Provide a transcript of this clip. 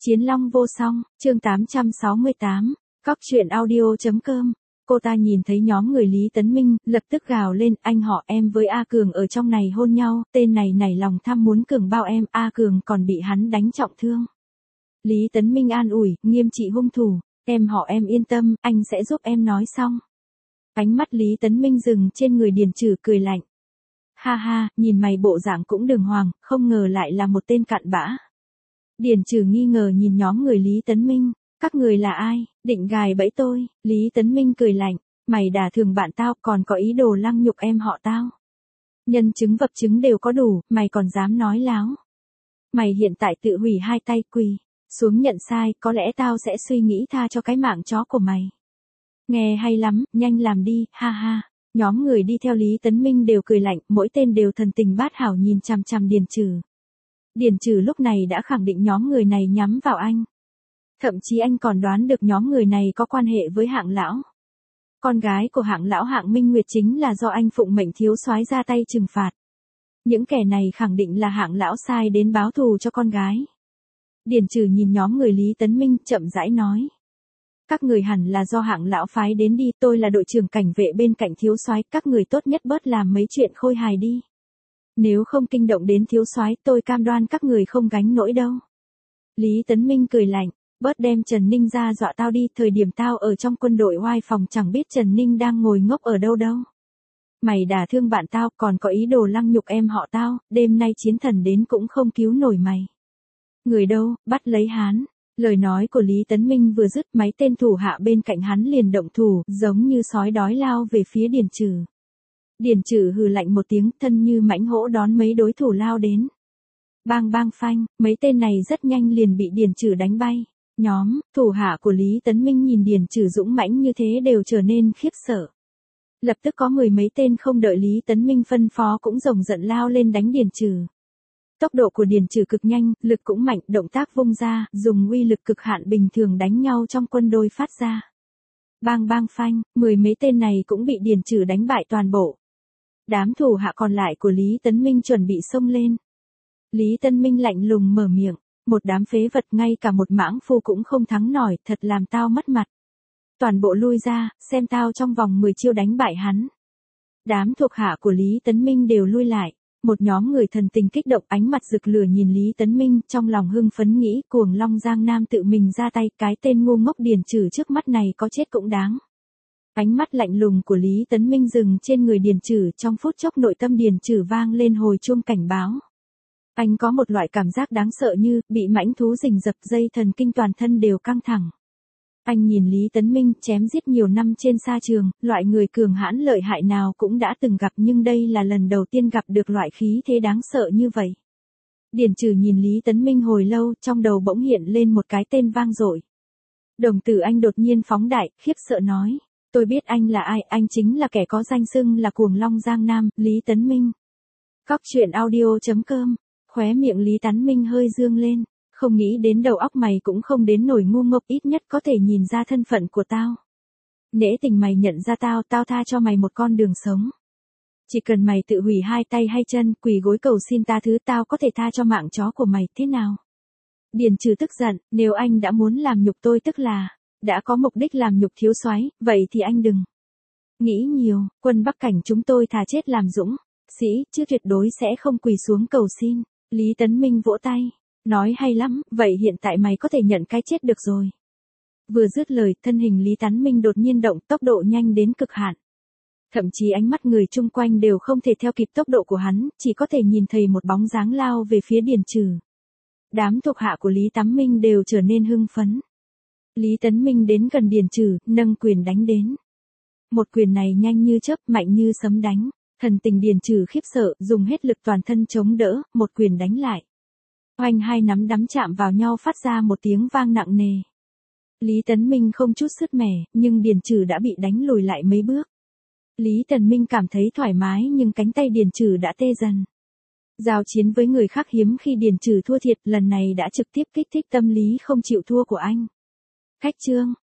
Chiến Long vô song, chương 868, Cóc truyện audio.com. Cô ta nhìn thấy nhóm người Lý Tấn Minh, lập tức gào lên, anh họ em với A Cường ở trong này hôn nhau, tên này nảy lòng tham muốn Cường bao em, A Cường còn bị hắn đánh trọng thương. Lý Tấn Minh an ủi, nghiêm trị hung thủ, em họ em yên tâm, anh sẽ giúp em nói xong. Ánh mắt Lý Tấn Minh dừng trên người Điền Trừ cười lạnh. Ha ha, nhìn mày bộ dạng cũng đường hoàng, không ngờ lại là một tên cặn bã. Điền Trừ nghi ngờ nhìn nhóm người Lý Tấn Minh, các người là ai, định gài bẫy tôi, Lý Tấn Minh cười lạnh, mày đả thương bạn tao còn có ý đồ lăng nhục em họ tao. Nhân chứng vật chứng đều có đủ, mày còn dám nói láo. Mày hiện tại tự hủy hai tay quỳ xuống nhận sai, có lẽ tao sẽ suy nghĩ tha cho cái mạng chó của mày. Nghe hay lắm, nhanh làm đi, ha ha. Nhóm người đi theo Lý Tấn Minh đều cười lạnh, mỗi tên đều thần tình bát hảo nhìn chằm chằm Điền Trừ. Điền Trừ lúc này đã khẳng định nhóm người này nhắm vào anh. Thậm chí anh còn đoán được nhóm người này có quan hệ với Hạng lão. Con gái của Hạng lão Hạng Minh Nguyệt chính là do anh phụng mệnh thiếu soái ra tay trừng phạt. Những kẻ này khẳng định là Hạng lão sai đến báo thù cho con gái. Điền Trừ nhìn nhóm người Lý Tấn Minh, chậm rãi nói. Các người hẳn là do Hạng lão phái đến đi, tôi là đội trưởng cảnh vệ bên cạnh thiếu soái, các người tốt nhất bớt làm mấy chuyện khôi hài đi. Nếu không kinh động đến thiếu soái, tôi cam đoan các người không gánh nổi đâu. Lý Tấn Minh cười lạnh, bớt đem Trần Ninh ra dọa tao đi, thời điểm tao ở trong quân đội oai phòng chẳng biết Trần Ninh đang ngồi ngốc ở đâu đâu. Mày đả thương bạn tao, còn có ý đồ lăng nhục em họ tao, đêm nay chiến thần đến cũng không cứu nổi mày. Người đâu, bắt lấy hắn. Lời nói của Lý Tấn Minh vừa dứt, mấy tên thủ hạ bên cạnh hắn liền động thủ, giống như sói đói lao về phía Điền Trừ. Điền Trừ hừ lạnh một tiếng, thân như mãnh hổ đón mấy đối thủ lao đến. Bang bang phanh, mấy tên này rất nhanh liền bị Điền Trừ đánh bay. Nhóm thủ hạ của Lý Tấn Minh nhìn Điền Trừ dũng mãnh như thế đều trở nên khiếp sợ. Lập tức có mười mấy tên không đợi Lý Tấn Minh phân phó cũng rồng giận lao lên đánh Điền Trừ. Tốc độ của Điền Trừ cực nhanh, lực cũng mạnh, động tác vung ra, dùng uy lực cực hạn bình thường đánh nhau trong quân đôi phát ra. Bang bang phanh, mười mấy tên này cũng bị Điền Trừ đánh bại toàn bộ. Đám thủ hạ còn lại của Lý Tấn Minh chuẩn bị xông lên. Lý Tấn Minh lạnh lùng mở miệng, một đám phế vật, ngay cả một mãng phu cũng không thắng nổi, thật làm tao mất mặt. Toàn bộ lui ra, xem tao trong vòng 10 chiêu đánh bại hắn. Đám thuộc hạ của Lý Tấn Minh đều lui lại. Một nhóm người thần tình kích động, ánh mặt rực lửa nhìn Lý Tấn Minh, trong lòng hưng phấn nghĩ Cuồng Long Giang Nam tự mình ra tay, cái tên ngu ngốc Điền Trừ trước mắt này có chết cũng đáng. Ánh mắt lạnh lùng của Lý Tấn Minh dừng trên người Điền Trừ, trong phút chốc nội tâm Điền Trừ vang lên hồi chuông cảnh báo. Anh có một loại cảm giác đáng sợ như bị mãnh thú rình rập, dây thần kinh toàn thân đều căng thẳng. Anh nhìn Lý Tấn Minh chém giết nhiều năm trên sa trường, loại người cường hãn lợi hại nào cũng đã từng gặp, nhưng đây là lần đầu tiên gặp được loại khí thế đáng sợ như vậy. Điền Trừ nhìn Lý Tấn Minh hồi lâu, trong đầu bỗng hiện lên một cái tên vang dội. Đồng tử anh đột nhiên phóng đại, khiếp sợ nói, tôi biết anh là ai, anh chính là kẻ có danh xưng là Cuồng Long Giang Nam, Lý Tấn Minh. Cóc truyện audio.com, khóe miệng Lý Tấn Minh hơi dương lên. Không nghĩ đến đầu óc mày cũng không đến nổi ngu ngốc, ít nhất có thể nhìn ra thân phận của tao. Nể tình mày nhận ra tao, tao tha cho mày một con đường sống. Chỉ cần mày tự hủy hai tay hay chân, quỳ gối cầu xin tha thứ, tao có thể tha cho mạng chó của mày, thế nào? Điền Trừ tức giận, nếu anh đã muốn làm nhục tôi, tức là đã có mục đích làm nhục thiếu soái, vậy thì anh đừng nghĩ nhiều, quân Bắc Cảnh chúng tôi thà chết làm dũng sĩ, chứ tuyệt đối sẽ không quỳ xuống cầu xin. Lý Tấn Minh vỗ tay. Nói hay lắm, vậy hiện tại mày có thể nhận cái chết được rồi. Vừa dứt lời, thân hình Lý Tấn Minh đột nhiên động, tốc độ nhanh đến cực hạn. Thậm chí ánh mắt người chung quanh đều không thể theo kịp tốc độ của hắn, chỉ có thể nhìn thấy một bóng dáng lao về phía Điền Trừ. Đám thuộc hạ của Lý Tấn Minh đều trở nên hưng phấn. Lý Tấn Minh đến gần Điền Trừ, nâng quyền đánh đến. Một quyền này nhanh như chớp, mạnh như sấm đánh. Thần tình Điền Trừ khiếp sợ, dùng hết lực toàn thân chống đỡ, một quyền đánh lại. Oanh, hai nắm đấm chạm vào nhau phát ra một tiếng vang nặng nề. Lý Tấn Minh không chút sứt mẻ, nhưng Điền Trừ đã bị đánh lùi lại mấy bước. Lý Tấn Minh cảm thấy thoải mái nhưng cánh tay Điền Trừ đã tê dần. Giao chiến với người khác hiếm khi Điền Trừ thua thiệt, lần này đã trực tiếp kích thích tâm lý không chịu thua của anh. Khách trương,